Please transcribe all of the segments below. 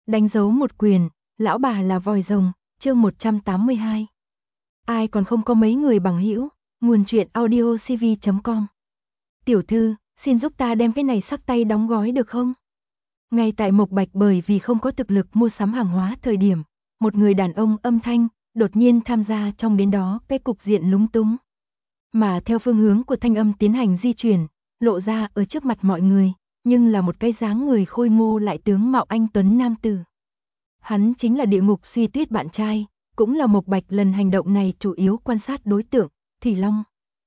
đánh dấu một quyền, lão bà là vòi rồng, chương 182. Ai còn không có mấy người bằng hữu, nguồn truyện audiocv.com. Tiểu thư, xin giúp ta đem cái này sắc tay đóng gói được không? Ngay tại Mộc Bạch bởi vì không có thực lực mua sắm hàng hóa thời điểm, một người đàn ông âm thanh, đột nhiên tham gia trong đến đó cái cục diện lúng túng. Mà theo phương hướng của thanh âm tiến hành di chuyển, lộ ra ở trước mặt mọi người, nhưng là một cái dáng người khôi ngô lại tướng mạo anh tuấn nam tử. Hắn chính là Địa Ngục Suy Tuyết bạn trai, cũng là Mộc Bạch lần hành động này chủ yếu quan sát đối tượng, Thủy Long.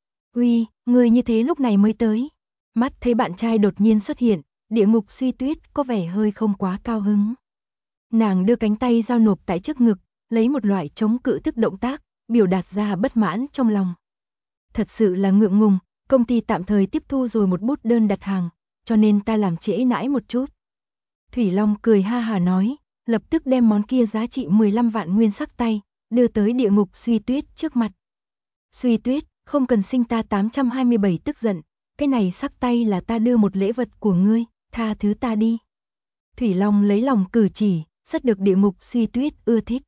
Uy, người như thế lúc này mới tới. Mắt thấy bạn trai đột nhiên xuất hiện, Địa Ngục Suy Tuyết có vẻ hơi không quá cao hứng. Nàng đưa cánh tay giao nộp tại trước ngực, lấy một loại chống cự thức động tác, biểu đạt ra bất mãn trong lòng. Thật sự là ngượng ngùng, công ty tạm thời tiếp thu rồi một bút đơn đặt hàng, cho nên ta làm trễ nãi một chút. Thủy Long cười ha hà nói, lập tức đem món kia giá trị 15 vạn nguyên sắc tay, đưa tới Địa Ngục Suy Tuyết trước mặt. Suy Tuyết, không cần sinh ta 827 tức giận, cái này sắc tay là ta đưa một lễ vật của ngươi, tha thứ ta đi. Thủy Long lấy lòng cử chỉ, rất được Địa Ngục Suy Tuyết ưa thích.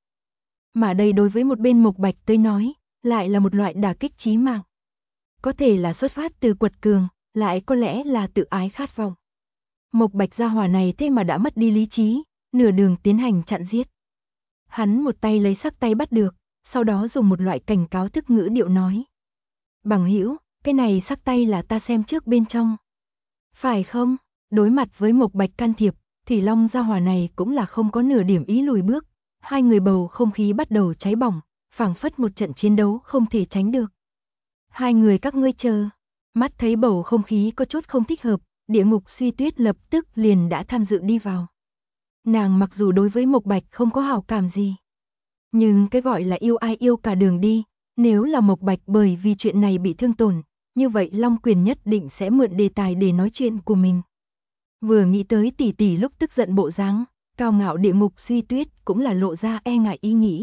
Mà đây đối với một bên Mộc Bạch tới nói, lại là một loại đả kích chí mạng. Có thể là xuất phát từ quật cường, lại có lẽ là tự ái khát vọng. Mộc Bạch gia hỏa này thế mà đã mất đi lý trí, nửa đường tiến hành chặn giết. Hắn một tay lấy sắc tay bắt được, sau đó dùng một loại cảnh cáo thức ngữ điệu nói. Bằng hữu, cái này sắc tay là ta xem trước bên trong. Phải không? Đối mặt với Mộc Bạch can thiệp, Thủy Long gia hỏa này cũng là không có nửa điểm ý lùi bước. Hai người bầu không khí bắt đầu cháy bỏng, phảng phất một trận chiến đấu không thể tránh được. Hai người các ngươi chờ. Mắt thấy bầu không khí có chút không thích hợp, Địa Ngục Suy Tuyết lập tức liền đã tham dự đi vào. Nàng mặc dù đối với Mộc Bạch không có hảo cảm gì, nhưng cái gọi là yêu ai yêu cả đường đi, nếu là Mộc Bạch bởi vì chuyện này bị thương tổn, như vậy Long Quyền nhất định sẽ mượn đề tài để nói chuyện của mình. Vừa nghĩ tới tỷ tỷ lúc tức giận bộ dáng, cao ngạo Địa Ngục Suy Tuyết cũng là lộ ra e ngại ý nghĩ.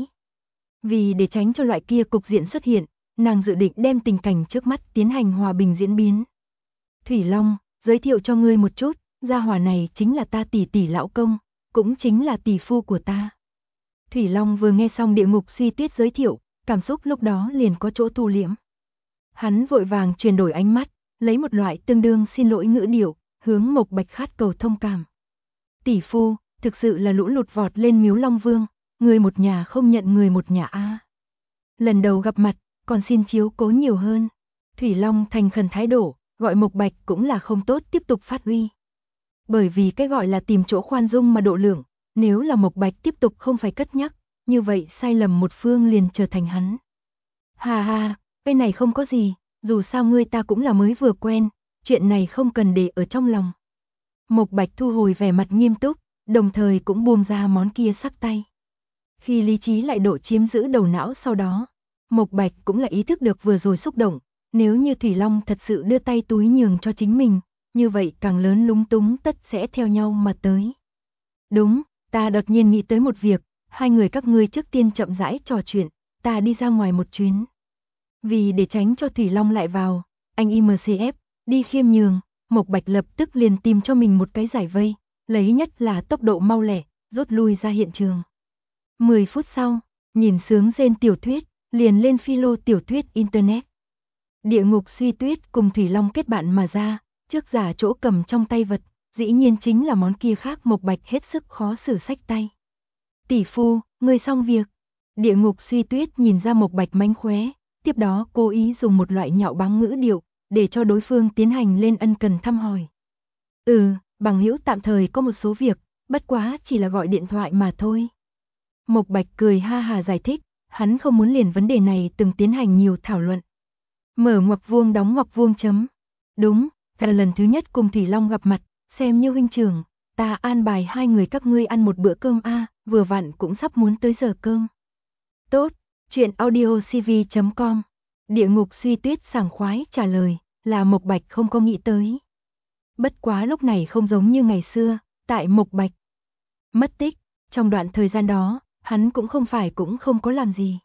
Vì để tránh cho loại kia cục diện xuất hiện, nàng dự định đem tình cảnh trước mắt tiến hành hòa bình diễn biến. Thủy Long, giới thiệu cho ngươi một chút, gia hỏa này chính là ta tỷ tỷ lão công, cũng chính là tỷ phu của ta. Thủy Long vừa nghe xong Địa Ngục Suy Tuyết giới thiệu, cảm xúc lúc đó liền có chỗ thu liễm. Hắn vội vàng chuyển đổi ánh mắt, lấy một loại tương đương xin lỗi ngữ điệu, hướng Mộc Bạch khát cầu thông cảm. Tỷ phu, thực sự là lũ lụt vọt lên miếu Long Vương, người một nhà không nhận người một nhà a. Lần đầu gặp mặt, còn xin chiếu cố nhiều hơn. Thủy Long thành khẩn thái độ, gọi Mộc Bạch cũng là không tốt tiếp tục phát huy. Bởi vì cái gọi là tìm chỗ khoan dung mà độ lượng, nếu là Mộc Bạch tiếp tục không phải cất nhắc, như vậy sai lầm một phương liền trở thành hắn. Hà hà, cái này không có gì, dù sao ngươi ta cũng là mới vừa quen, chuyện này không cần để ở trong lòng. Mộc Bạch thu hồi vẻ mặt nghiêm túc, đồng thời cũng buông ra món kia sắc tay. Khi lý trí lại độ chiếm giữ đầu não sau đó, Mộc Bạch cũng là ý thức được vừa rồi xúc động, nếu như Thủy Long thật sự đưa tay túi nhường cho chính mình, như vậy càng lớn lúng túng tất sẽ theo nhau mà tới. Đúng, ta đột nhiên nghĩ tới một việc, hai người các ngươi trước tiên chậm rãi trò chuyện, ta đi ra ngoài một chuyến. Vì để tránh cho Thủy Long lại vào, anh IMCF, đi khiêm nhường, Mộc Bạch lập tức liền tìm cho mình một cái giải vây, lấy nhất là tốc độ mau lẹ, rút lui ra hiện trường. 10 phút sau, nhìn sướng rên tiểu thuyết, liền lên philo tiểu thuyết Internet. Địa Ngục Suy Tuyết cùng Thủy Long kết bạn mà ra, trước giả chỗ cầm trong tay vật, dĩ nhiên chính là món kia khác Mộc Bạch hết sức khó xử sách tay. Tỷ phu, ngươi xong việc. Địa Ngục Suy Tuyết nhìn ra Mộc Bạch mánh khóe, tiếp đó cố ý dùng một loại nhạo báng ngữ điệu, để cho đối phương tiến hành lên ân cần thăm hỏi. Bằng hữu tạm thời có một số việc, bất quá chỉ là gọi điện thoại mà thôi. Mộc Bạch cười ha hà giải thích, hắn không muốn liền vấn đề này từng tiến hành nhiều thảo luận. Mở ngoặc vuông đóng ngoặc vuông chấm. Đúng, là lần thứ nhất cùng Thủy Long gặp mặt, xem như huynh trưởng, ta an bài hai người các ngươi ăn một bữa cơm vừa vặn cũng sắp muốn tới giờ cơm. Tốt, chuyện audiocv.com. Địa Ngục Suy Tuyết sảng khoái trả lời, là Mộc Bạch không có nghĩ tới. Bất quá lúc này không giống như ngày xưa, tại Mộc Bạch mất tích, trong đoạn thời gian đó, hắn cũng không có làm gì.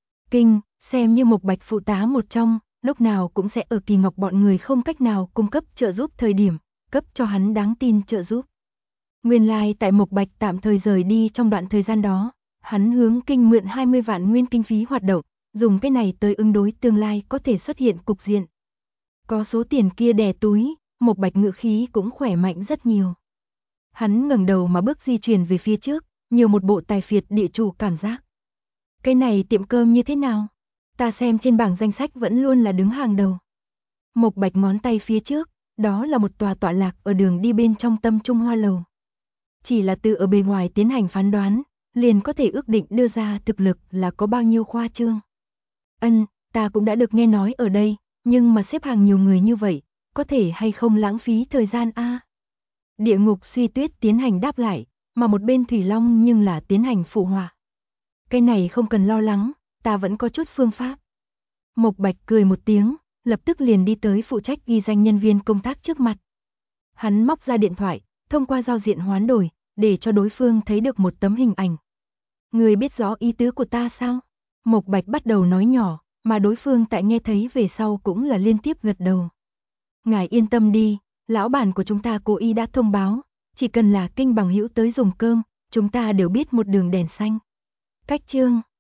Xem như Mộc Bạch phụ tá một trong, lúc nào cũng sẽ ở Kỳ Ngọc bọn người không cách nào cung cấp trợ giúp thời điểm, cấp cho hắn đáng tin trợ giúp. Nguyên lai tại Mộc Bạch tạm thời rời đi trong đoạn thời gian đó, hắn hướng kinh mượn 20 vạn nguyên kinh phí hoạt động, dùng cái này tới ứng đối tương lai có thể xuất hiện cục diện. Có số tiền kia đè túi, Mộc Bạch ngự khí cũng khỏe mạnh rất nhiều. Hắn ngẩng đầu mà bước di chuyển về phía trước, nhiều một bộ tài phiệt địa chủ cảm giác. Cái này tiệm cơm như thế nào? Ta xem trên bảng danh sách vẫn luôn là đứng hàng đầu. Mộc Bạch ngón tay phía trước, đó là một tòa tọa lạc ở đường đi bên trong Tâm Trung Hoa Lầu. Chỉ là từ ở bề ngoài tiến hành phán đoán, liền có thể ước định đưa ra thực lực là có bao nhiêu khoa trương. Ta cũng đã được nghe nói ở đây, nhưng mà xếp hàng nhiều người như vậy, có thể hay không lãng phí thời gian a? Địa ngục Suy Tuyết tiến hành đáp lại, mà một bên Thủy Long nhưng là tiến hành phụ họa. Cái này không cần lo lắng, ta vẫn có chút phương pháp. Mộc Bạch cười một tiếng, lập tức liền đi tới phụ trách ghi danh nhân viên công tác trước mặt. Hắn móc ra điện thoại, thông qua giao diện hoán đổi, để cho đối phương thấy được một tấm hình ảnh. Người biết rõ ý tứ của ta sao? Mộc Bạch bắt đầu nói nhỏ, mà đối phương tại nghe thấy về sau cũng là liên tiếp gật đầu. Ngài yên tâm đi, lão bản của chúng ta cố ý đã thông báo, chỉ cần là kinh bằng hữu tới dùng cơm, chúng ta đều biết một đường đèn xanh. Cách chương